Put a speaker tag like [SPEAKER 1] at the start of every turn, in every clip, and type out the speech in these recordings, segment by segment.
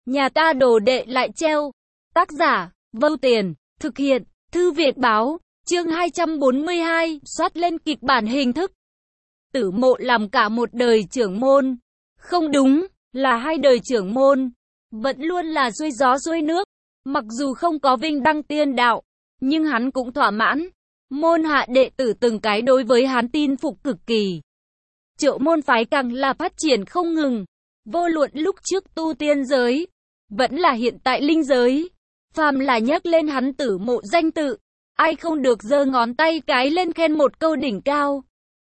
[SPEAKER 1] Nhà ta đồ đệ lại treo. Tác giả, Vâu Tiền, thực hiện, Thư Viện Báo, chương 242, soát lên kịch bản hình thức. Tử Mộ làm cả một đời trưởng môn. Không đúng, là 2 đời trưởng môn. Vẫn luôn là xuôi gió xuôi nước. Mặc dù không có vinh đăng tiên đạo, nhưng hắn cũng thỏa mãn. Môn hạ đệ tử từng cái đối với hắn tin phục cực kỳ. Triệu môn phái càng là phát triển không ngừng. Vô luận lúc trước tu tiên giới, vẫn là hiện tại linh giới. Phàm là nhắc lên hắn Tử Mộ danh tự, ai không được giơ ngón tay cái lên khen một câu đỉnh cao.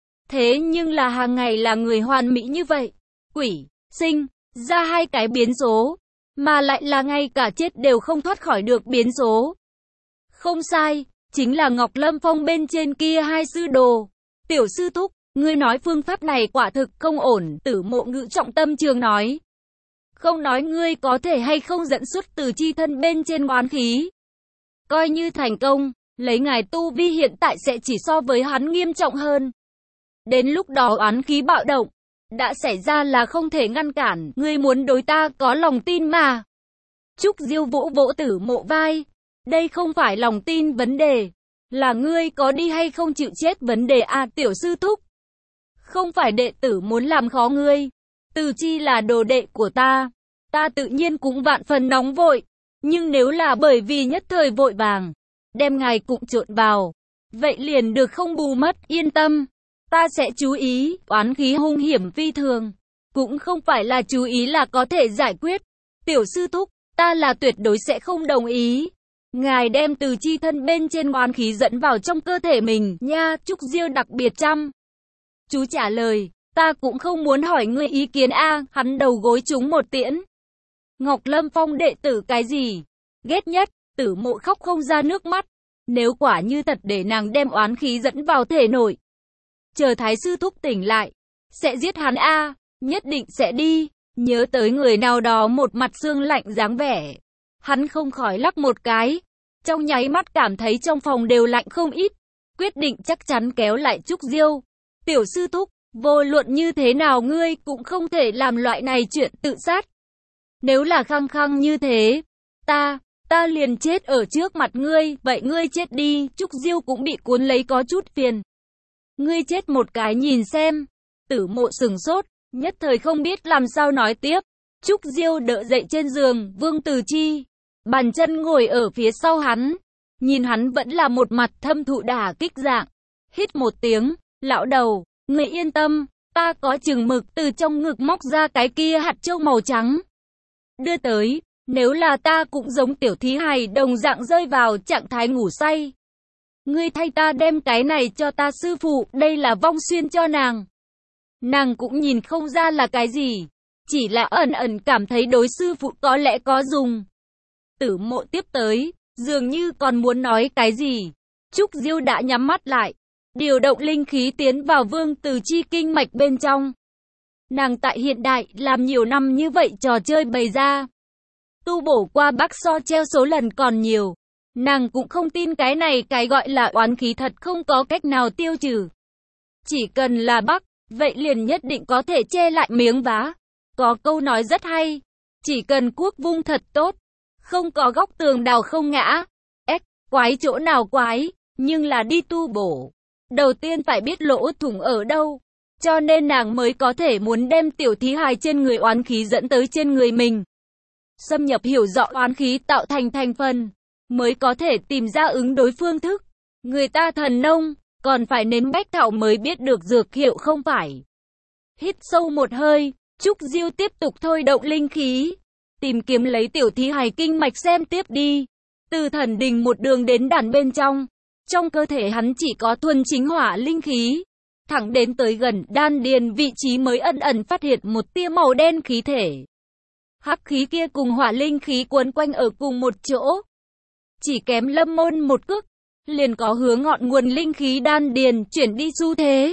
[SPEAKER 1] Thế nhưng là hàng ngày là người hoàn mỹ như vậy, quỷ, sinh, ra 2 cái biến số, mà lại là ngay cả chết đều không thoát khỏi được biến số. Không sai, chính là Ngọc Lâm Phong bên trên kia 2 sư đồ. Tiểu sư thúc, ngươi nói phương pháp này quả thực không ổn, Tử Mộ ngữ trọng tâm trường nói. Không nói ngươi có thể hay không dẫn xuất từ chi thân bên trên oán khí. Coi như thành công, lấy ngài tu vi hiện tại sẽ chỉ so với hắn nghiêm trọng hơn. Đến lúc đó oán khí bạo động, đã xảy ra là không thể ngăn cản, ngươi muốn đối ta có lòng tin mà. Trúc Diêu vỗ vỗ Tử Mộ vai, đây không phải lòng tin vấn đề, là ngươi có đi hay không chịu chết vấn đề à tiểu sư thúc. Không phải đệ tử muốn làm khó ngươi, từ chi là đồ đệ của ta tự nhiên cũng vạn phần nóng vội, nhưng nếu là bởi vì nhất thời vội vàng, đem ngài cũng trộn vào, vậy liền được không bù mất, yên tâm. Ta sẽ chú ý, oán khí hung hiểm phi thường, cũng không phải là chú ý là có thể giải quyết. Tiểu sư thúc, ta là tuyệt đối sẽ không đồng ý. Ngài đem từ chi thân bên trên oán khí dẫn vào trong cơ thể mình, nha, Trúc Diêu đặc biệt chăm. Chú trả lời, ta cũng không muốn hỏi ngươi ý kiến a, hắn đầu gối trúng một tiễn. Ngọc Lâm Phong đệ tử cái gì? Ghét nhất, Tử Mộ khóc không ra nước mắt. Nếu quả như thật để nàng đem oán khí dẫn vào thể nội, chờ thái sư thúc tỉnh lại, sẽ giết hắn a, nhất định sẽ đi. Nhớ tới người nào đó một mặt xương lạnh dáng vẻ, hắn không khỏi lắc một cái, trong nháy mắt cảm thấy trong phòng đều lạnh không ít, quyết định chắc chắn kéo lại Trúc Diêu. Tiểu sư thúc, vô luận như thế nào ngươi cũng không thể làm loại này chuyện tự sát. Nếu là khăng khăng như thế, ta liền chết ở trước mặt ngươi, vậy ngươi chết đi. Trúc Diêu cũng bị cuốn lấy có chút phiền. Ngươi chết một cái nhìn xem. Tử Mộ sừng sốt, nhất thời không biết làm sao nói tiếp. Trúc Diêu đỡ dậy trên giường, Vương Từ Chi, bàn chân ngồi ở phía sau hắn, nhìn hắn vẫn là một mặt thâm thụ đả kích dạng. Hít một tiếng, lão đầu, ngươi yên tâm, ta có chừng mực, từ trong ngực móc ra cái kia hạt châu màu trắng. Đưa tới, nếu là ta cũng giống tiểu thí hài đồng dạng rơi vào trạng thái ngủ say. Ngươi thay ta đem cái này cho ta sư phụ, đây là vong xuyên cho nàng. Nàng cũng nhìn không ra là cái gì, chỉ là ẩn ẩn cảm thấy đối sư phụ có lẽ có dùng. Tử Mộ tiếp tới, dường như còn muốn nói cái gì. Trúc Diêu đã nhắm mắt lại, điều động linh khí tiến vào Vương Từ Chi kinh mạch bên trong. Nàng tại hiện đại làm nhiều năm như vậy trò chơi bày ra, tu bổ qua bắc so treo số lần còn nhiều. Nàng cũng không tin cái này cái gọi là oán khí thật không có cách nào tiêu trừ. Chỉ cần là bắc, vậy liền nhất định có thể che lại miếng vá. Có câu nói rất hay, chỉ cần cuốc vung thật tốt, không có góc tường đào không ngã. Quái chỗ nào quái, nhưng là đi tu bổ, đầu tiên phải biết lỗ thủng ở đâu. Cho nên nàng mới có thể muốn đem tiểu thí hài trên người oán khí dẫn tới trên người mình. Xâm nhập hiểu rõ oán khí tạo thành thành phần, mới có thể tìm ra ứng đối phương thức. Người ta thần nông, còn phải nếm bách thảo mới biết được dược hiệu không phải. Hít sâu một hơi, Trúc Diêu tiếp tục thôi động linh khí, tìm kiếm lấy tiểu thí hài kinh mạch xem tiếp đi. Từ thần đình một đường đến đàn bên trong cơ thể hắn chỉ có thuần chính hỏa linh khí. Thẳng đến tới gần đan điền vị trí mới ẩn ẩn phát hiện một tia màu đen khí thể. Hắc khí kia cùng hỏa linh khí quấn quanh ở cùng một chỗ. Chỉ kém Lâm Môn một cước, liền có hướng ngọn nguồn linh khí đan điền chuyển đi xu thế.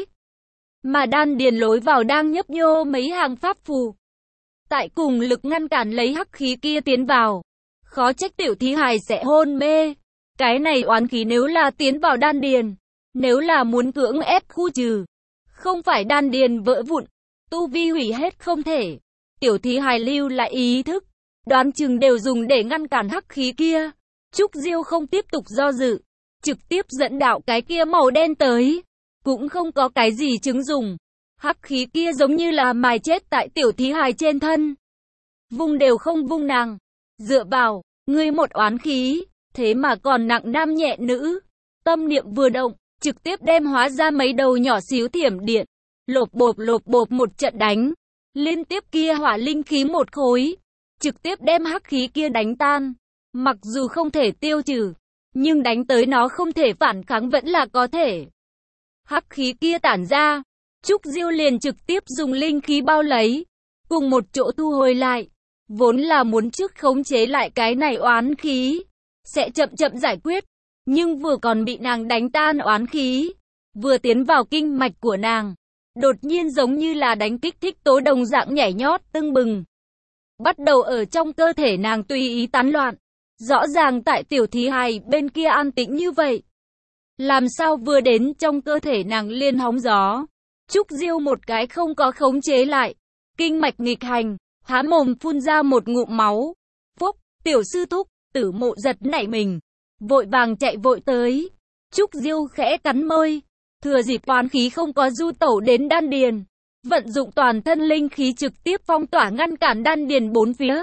[SPEAKER 1] Mà đan điền lối vào đang nhấp nhô mấy hàng pháp phù. Tại cùng lực ngăn cản lấy hắc khí kia tiến vào. Khó trách tiểu thí hài sẽ hôn mê. Cái này oán khí nếu là tiến vào đan điền, nếu là muốn cưỡng ép khu trừ, không phải đan điền vỡ vụn, tu vi hủy hết không thể. Tiểu thí hài lưu lại ý thức, đoán chừng đều dùng để ngăn cản hắc khí kia. Trúc Diêu không tiếp tục do dự, trực tiếp dẫn đạo cái kia màu đen tới, cũng không có cái gì chứng dùng. Hắc khí kia giống như là mài chết tại tiểu thí hài trên thân. Vung đều không vung nàng. Dựa vào, ngươi một oán khí, thế mà còn nặng nam nhẹ nữ. Tâm niệm vừa động, trực tiếp đem hóa ra mấy đầu nhỏ xíu thiểm điện. Lộp bộp một trận đánh. Liên tiếp kia hỏa linh khí một khối. Trực tiếp đem hắc khí kia đánh tan. Mặc dù không thể tiêu trừ, nhưng đánh tới nó không thể phản kháng vẫn là có thể. Hắc khí kia tản ra, Trúc Diêu liền trực tiếp dùng linh khí bao lấy, cùng một chỗ thu hồi lại. Vốn là muốn trước khống chế lại cái này oán khí, sẽ chậm giải quyết, nhưng vừa còn bị nàng đánh tan oán khí, vừa tiến vào kinh mạch của nàng, đột nhiên giống như là đánh kích thích tố đồng dạng nhảy nhót tưng bừng. Bắt đầu ở trong cơ thể nàng tùy ý tán loạn. Rõ ràng tại tiểu thí hài bên kia an tĩnh như vậy, làm sao vừa đến trong cơ thể nàng liền hóng gió. Trúc Diêu một cái không có khống chế lại, kinh mạch nghịch hành, há mồm phun ra một ngụm máu. Phúc, tiểu sư thúc, Tử Mộ giật nảy mình, vội vàng chạy vội tới. Trúc Diêu khẽ cắn môi, thừa dịp oán khí không có du tẩu đến đan điền, vận dụng toàn thân linh khí trực tiếp phong tỏa ngăn cản đan điền bốn phía.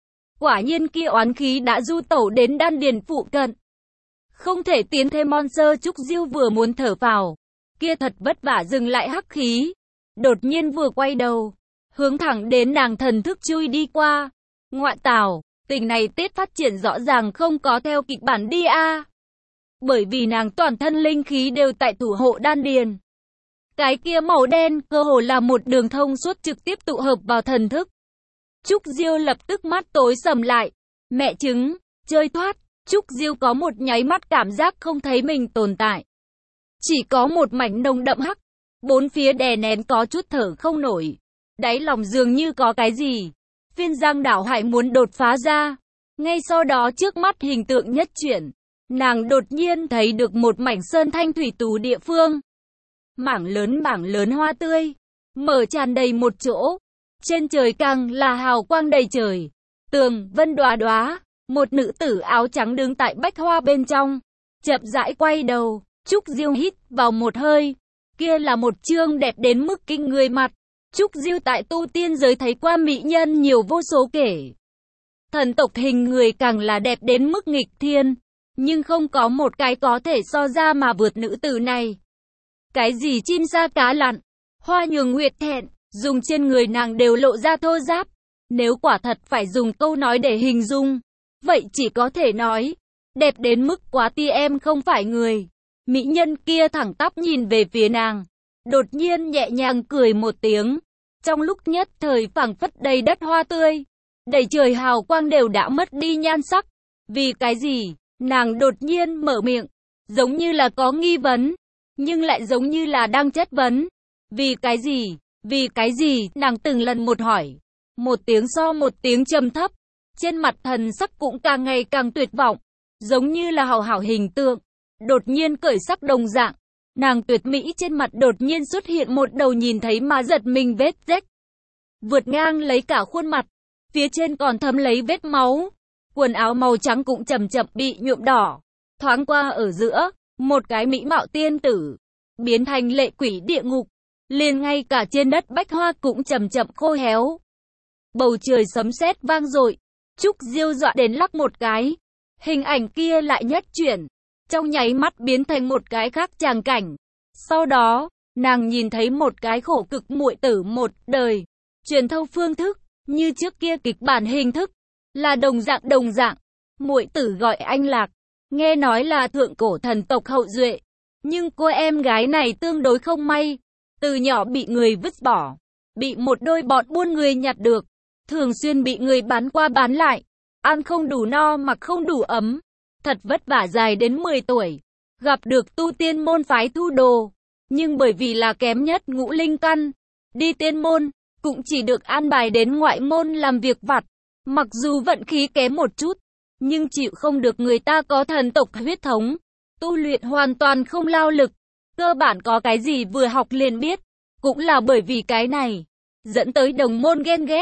[SPEAKER 1] Quả nhiên kia oán khí đã du tẩu đến đan điền phụ cận. Không thể tiến thêm monster. Trúc Diêu vừa muốn thở phào, kia thật vất vả dừng lại hắc khí. Đột nhiên vừa quay đầu, hướng thẳng đến nàng thần thức chui đi qua. Ngoại tảo, tình này tiết phát triển rõ ràng không có theo kịch bản đi a. Bởi vì nàng toàn thân linh khí đều tại thủ hộ đan điền. Cái kia màu đen cơ hồ là một đường thông suốt trực tiếp tụ hợp vào thần thức. Trúc Diêu lập tức mắt tối sầm lại. Mẹ chứng, chơi thoát. Trúc Diêu có một nháy mắt cảm giác không thấy mình tồn tại. Chỉ có một mảnh nồng đậm hắc. Bốn phía đè nén có chút thở không nổi. Đáy lòng dường như có cái gì. Phiên giang đảo hải muốn đột phá ra. Ngay sau đó trước mắt hình tượng nhất chuyển. Nàng đột nhiên thấy được một mảnh sơn thanh thủy tú địa phương. Mảng lớn hoa tươi. Mở tràn đầy một chỗ. Trên trời càng là hào quang đầy trời. Tường vân đóa đóa. Một nữ tử áo trắng đứng tại bách hoa bên trong. Chậm rãi quay đầu. Trúc Diêu hít vào một hơi. Kia là một trương đẹp đến mức kinh người mặt. Trúc Diêu tại tu tiên giới thấy qua mỹ nhân nhiều vô số kể. Thần tộc hình người càng là đẹp đến mức nghịch thiên. Nhưng không có một cái có thể so ra mà vượt nữ tử này. Cái gì chim sa cá lặn, hoa nhường nguyệt thẹn, dùng trên người nàng đều lộ ra thô ráp. Nếu quả thật phải dùng câu nói để hình dung, vậy chỉ có thể nói, đẹp đến mức quá ti em không phải người. Mỹ nhân kia thẳng tắp nhìn về phía nàng, đột nhiên nhẹ nhàng cười một tiếng. Trong lúc nhất thời phảng phất đầy đất hoa tươi, đầy trời hào quang đều đã mất đi nhan sắc. Vì cái gì? Nàng đột nhiên mở miệng, giống như là có nghi vấn, nhưng lại giống như là đang chất vấn. Vì cái gì? Vì cái gì? Nàng từng lần một hỏi, một tiếng so một tiếng trầm thấp, trên mặt thần sắc cũng càng ngày càng tuyệt vọng, giống như là hảo hảo hình tượng đột nhiên cởi sắc đồng dạng. Nàng tuyệt mỹ trên mặt đột nhiên xuất hiện một đầu nhìn thấy mà giật mình vết rách, vượt ngang lấy cả khuôn mặt, phía trên còn thấm lấy vết máu. Quần áo màu trắng cũng chậm bị nhuộm đỏ. Thoáng qua ở giữa, một cái mỹ mạo tiên tử biến thành lệ quỷ địa ngục, liền ngay cả trên đất bách hoa cũng chậm khô héo. Bầu trời sấm sét vang dội, Trúc Diêu dọa đến lắc một cái. Hình ảnh kia lại nhất chuyển, trong nháy mắt biến thành một cái khác tràng cảnh. Sau đó, nàng nhìn thấy một cái khổ cực muội tử một đời, truyền thâu phương thức, như trước kia kịch bản hình thức, là đồng dạng. Muội tử gọi anh Lạc, nghe nói là thượng cổ thần tộc hậu duệ, nhưng cô em gái này tương đối không may, từ nhỏ bị người vứt bỏ, bị một đôi bọn buôn người nhặt được, thường xuyên bị người bán qua bán lại, ăn không đủ no mặc không đủ ấm, thật vất vả dài đến 10 tuổi, gặp được tu tiên môn phái thu đồ, nhưng bởi vì là kém nhất ngũ linh căn, đi tiên môn, cũng chỉ được an bài đến ngoại môn làm việc vặt. Mặc dù vận khí kém một chút, nhưng chịu không được người ta có thần tộc huyết thống, tu luyện hoàn toàn không lao lực, cơ bản có cái gì vừa học liền biết, cũng là bởi vì cái này, dẫn tới đồng môn ghen ghét,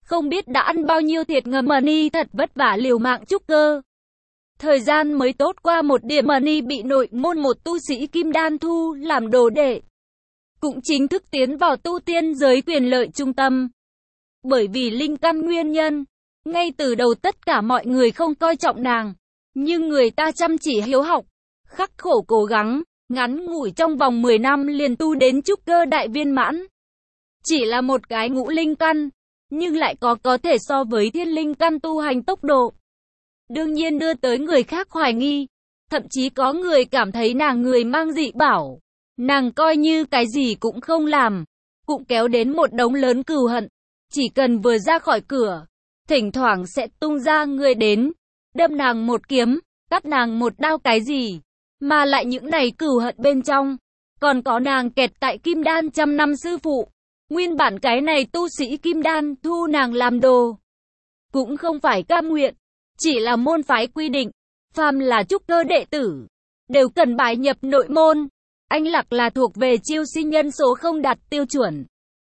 [SPEAKER 1] Không biết đã ăn bao nhiêu thiệt ngầm Money thật vất vả liều mạng trúc cơ. Thời gian mới tốt qua một điểm Money bị nội môn một tu sĩ kim đan thu làm đồ đệ. Cũng chính thức tiến vào tu tiên giới quyền lợi trung tâm. Bởi vì linh căn nguyên nhân, ngay từ đầu tất cả mọi người không coi trọng nàng. Nhưng người ta chăm chỉ hiếu học, khắc khổ cố gắng, ngắn ngủi trong vòng 10 năm liền tu đến trúc cơ đại viên mãn. Chỉ là một cái ngũ linh căn, nhưng lại có thể so với thiên linh căn tu hành tốc độ. Đương nhiên đưa tới người khác hoài nghi, thậm chí có người cảm thấy nàng người mang dị bảo. Nàng coi như cái gì cũng không làm, cũng kéo đến một đống lớn cừu hận. Chỉ cần vừa ra khỏi cửa, thỉnh thoảng sẽ tung ra người đến, đâm nàng một kiếm, cắt nàng một đao cái gì. Mà lại những này cừu hận bên trong, còn có nàng kẹt tại kim đan trăm năm sư phụ. Nguyên bản cái này tu sĩ kim đan thu nàng làm đồ, cũng không phải cam nguyện, chỉ là môn phái quy định, phàm là trúc cơ đệ tử, đều cần bái nhập nội môn. Anh Lạc là thuộc về chiêu sinh nhân số không đạt tiêu chuẩn,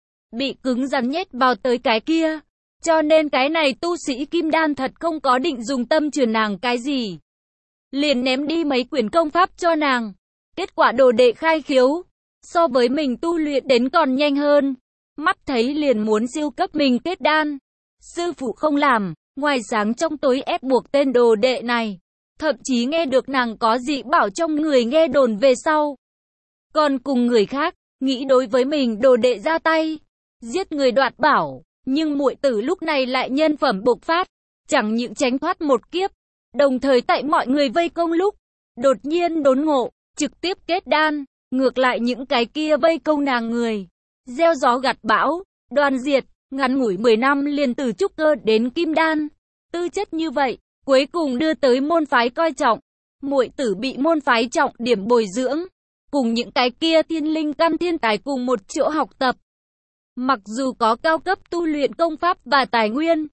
[SPEAKER 1] bị cứng rắn nhét vào tới cái kia, cho nên cái này tu sĩ kim đan thật không có định dùng tâm truyền nàng cái gì. Liền ném đi mấy quyển công pháp cho nàng, kết quả đồ đệ khai khiếu, so với mình tu luyện đến còn nhanh hơn. Mắt thấy liền muốn siêu cấp mình kết đan. Sư phụ không làm, ngoài sáng trong tối ép buộc tên đồ đệ này. Thậm chí nghe được nàng có dị bảo trong người nghe đồn về sau. Còn cùng người khác, nghĩ đối với mình đồ đệ ra tay, giết người đoạt bảo. Nhưng muội tử lúc này lại nhân phẩm bộc phát, chẳng những tránh thoát một kiếp. Đồng thời tại mọi người vây công lúc, đột nhiên đốn ngộ, trực tiếp kết đan. Ngược lại những cái kia vây công nàng người, gieo gió gặt bão, đoàn diệt, ngắn ngủi 10 năm liền từ trúc cơ đến kim đan. Tư chất như vậy, cuối cùng đưa tới môn phái coi trọng. Muội tử bị môn phái trọng điểm bồi dưỡng, cùng những cái kia thiên linh căn thiên tài cùng một chỗ học tập. Mặc dù có cao cấp tu luyện công pháp và tài nguyên,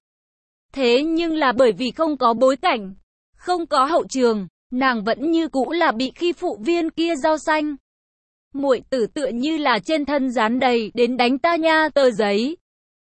[SPEAKER 1] thế nhưng là bởi vì không có bối cảnh, không có hậu trường, nàng vẫn như cũ là bị khi phụ viên kia rau xanh. Muội tử tựa như là trên thân dán đầy đến đánh ta nha tờ giấy.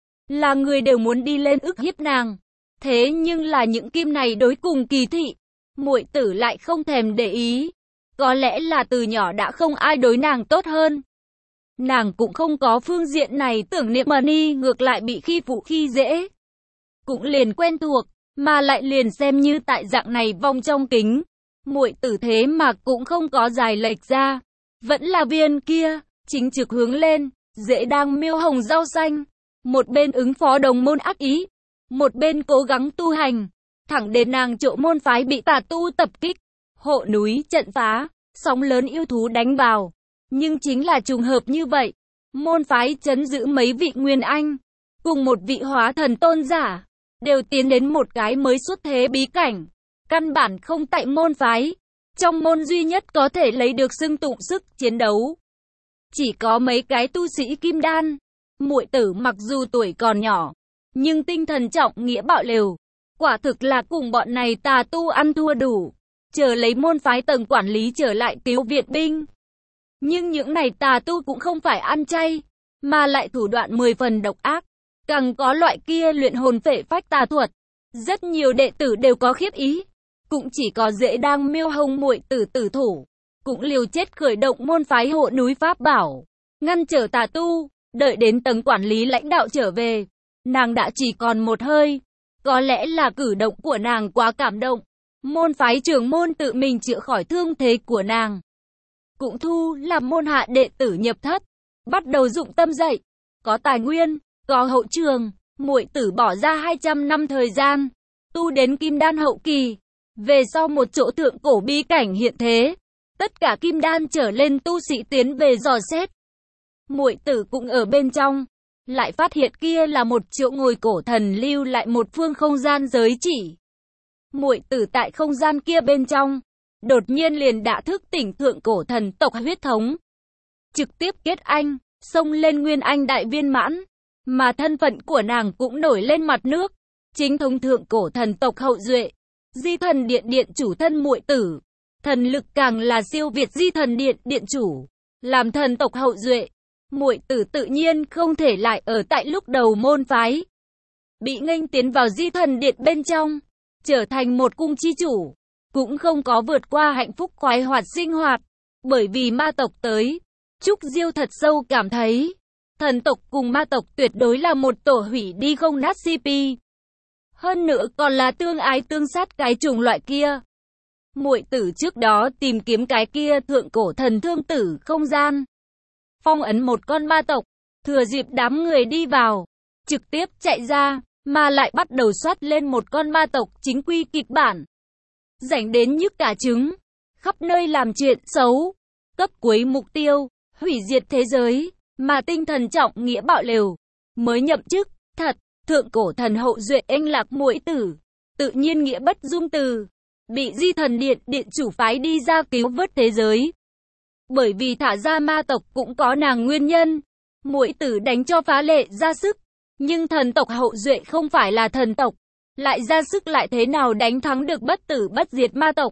[SPEAKER 1] Là người đều muốn đi lên ức hiếp nàng. Thế nhưng là những kim này đối cùng kỳ thị, muội tử lại không thèm để ý. Có lẽ là từ nhỏ đã không ai đối nàng tốt hơn. Nàng cũng không có phương diện này tưởng niệm Money, ngược lại bị khi phụ khi dễ. Cũng liền quen thuộc, mà lại liền xem như tại dạng này vòng trong kính. Muội tử thế mà cũng không có dài lệch ra. Vẫn là viên kia, chính trực hướng lên, dễ đang miêu hồng rau xanh. Một bên ứng phó đồng môn ác ý, một bên cố gắng tu hành. Thẳng đến nàng chỗ môn phái bị tà tu tập kích, hộ núi trận phá, sóng lớn yêu thú đánh vào. Nhưng chính là trùng hợp như vậy, môn phái trấn giữ mấy vị nguyên anh, cùng một vị hóa thần tôn giả, đều tiến đến một cái mới xuất thế bí cảnh. Căn bản không tại môn phái. Trong môn duy nhất có thể lấy được xưng tụng sức chiến đấu, chỉ có mấy cái tu sĩ kim đan. Muội tử mặc dù tuổi còn nhỏ, nhưng tinh thần trọng nghĩa bạo lều. Quả thực là cùng bọn này tà tu ăn thua đủ, chờ lấy môn phái tầng quản lý trở lại cứu viện binh. Nhưng những này tà tu cũng không phải ăn chay, mà lại thủ đoạn 10 phần độc ác. Càng có loại kia luyện hồn phệ phách tà thuật. Rất nhiều đệ tử đều có khiếp ý. Cũng chỉ có dễ đang miêu hồng muội tử tử thủ, cũng liều chết khởi động môn phái hộ núi pháp bảo, ngăn trở tà tu. Đợi đến tầng quản lý lãnh đạo trở về, nàng đã chỉ còn một hơi. Có lẽ là cử động của nàng quá cảm động, môn phái trưởng môn tự mình chữa khỏi thương thế của nàng, cũng thu làm môn hạ đệ tử nhập thất, bắt đầu dụng tâm dạy. Có tài nguyên, có hậu trường, muội tử bỏ ra 200 năm thời gian, tu đến kim đan hậu kỳ. Về sau một chỗ thượng cổ bí cảnh hiện thế, tất cả kim đan trở lên tu sĩ tiến về dò xét. Muội tử cũng ở bên trong, lại phát hiện kia là một chỗ ngồi cổ thần lưu lại một phương không gian giới chỉ. Muội tử tại không gian kia bên trong, đột nhiên liền đã thức tỉnh thượng cổ thần tộc huyết thống, trực tiếp kết anh, xông lên nguyên anh đại viên mãn, mà thân phận của nàng cũng nổi lên mặt nước, chính thống thượng cổ thần tộc hậu duệ. Di thần điện điện chủ thân muội tử, thần lực càng là siêu việt di thần điện điện chủ, làm thần tộc hậu duệ. Muội tử tự nhiên không thể lại ở tại lúc đầu môn phái. bị nghênh tiến vào di thần điện bên trong, trở thành một cung chi chủ, cũng không có vượt qua hạnh phúc khoái hoạt sinh hoạt, bởi vì ma tộc tới. Trúc Diêu thật sâu cảm thấy, thần tộc cùng ma tộc tuyệt đối là một tổ hủy đi không nát CP. Hơn nữa còn là tương ái tương sát cái chủng loại kia. Muội tử trước đó tìm kiếm cái kia thượng cổ thần thương tử không gian, phong ấn một con ma tộc, thừa dịp đám người đi vào, trực tiếp chạy ra, mà lại bắt đầu soát lên một con ma tộc chính quy kịch bản. Rảnh đến nhức cả trứng, khắp nơi làm chuyện xấu, cấp cuối mục tiêu, hủy diệt thế giới, mà tinh thần trọng nghĩa bạo lều. Mới nhậm chức, thật, thượng cổ thần hậu duệ anh lạc muội tử, tự nhiên nghĩa bất dung từ, bị di thần điện điện chủ phái đi ra cứu vớt thế giới. Bởi vì thả ra ma tộc cũng có nàng nguyên nhân, muội tử đánh cho phá lệ ra sức, nhưng thần tộc hậu duệ không phải là thần tộc, lại ra sức lại thế nào đánh thắng được bất tử bất diệt ma tộc.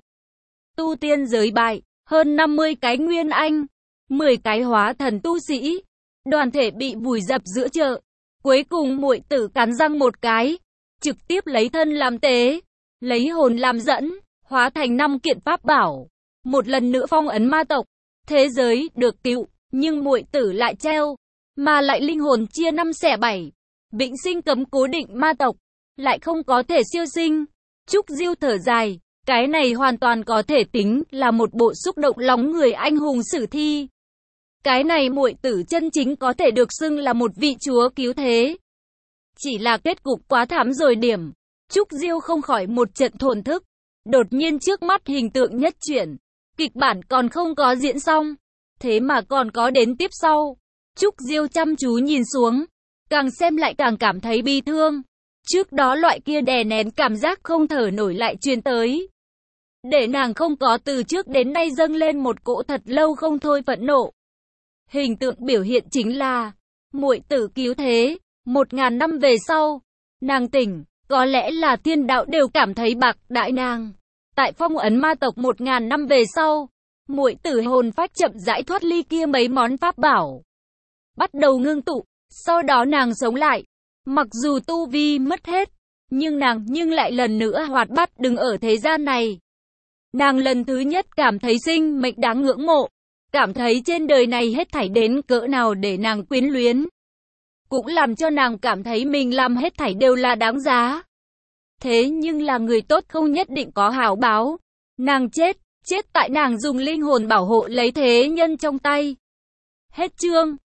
[SPEAKER 1] Tu tiên giới bại, hơn 50 cái nguyên anh, 10 cái hóa thần tu sĩ, đoàn thể bị vùi dập giữa chợ. Cuối cùng muội tử cắn răng một cái, trực tiếp lấy thân làm tế, lấy hồn làm dẫn, hóa thành 5 kiện pháp bảo, một lần nữa phong ấn ma tộc. Thế giới được cứu, nhưng muội tử lại treo, mà lại linh hồn chia 5 xẻ 7, vĩnh sinh cấm cố định ma tộc, lại không có thể siêu sinh. Trúc Diêu thở dài, cái này hoàn toàn có thể tính là một bộ xúc động lòng người anh hùng sử thi. Cái này muội tử chân chính có thể được xưng là một vị chúa cứu thế. Chỉ là kết cục quá thảm rồi điểm. Trúc Diêu không khỏi một trận thổn thức. Đột nhiên trước mắt hình tượng nhất chuyển. Kịch bản còn không có diễn xong. Thế mà còn có đến tiếp sau. Trúc Diêu chăm chú nhìn xuống. Càng xem lại càng cảm thấy bi thương. Trước đó loại kia đè nén cảm giác không thở nổi lại truyền tới. Để nàng không có từ trước đến nay dâng lên một cỗ thật lâu không thôi phẫn nộ. Hình tượng biểu hiện chính là muội tử cứu thế, 1000 năm về sau, nàng tỉnh, có lẽ là thiên đạo đều cảm thấy bạc đại nàng. Tại phong ấn ma tộc 1000 năm về sau, muội tử hồn phách chậm rãi thoát ly kia mấy món pháp bảo, bắt đầu ngưng tụ, sau đó nàng sống lại. Mặc dù tu vi mất hết, nhưng nàng lại lần nữa hoạt bát đứng ở thế gian này. Nàng lần thứ nhất cảm thấy sinh mệnh đáng ngưỡng mộ. Cảm thấy trên đời này hết thảy đến cỡ nào để nàng quyến luyến. Cũng làm cho nàng cảm thấy mình làm hết thảy đều là đáng giá. Thế nhưng là người tốt không nhất định có hảo báo. Nàng chết tại nàng dùng linh hồn bảo hộ lấy thế nhân trong tay. Hết chương.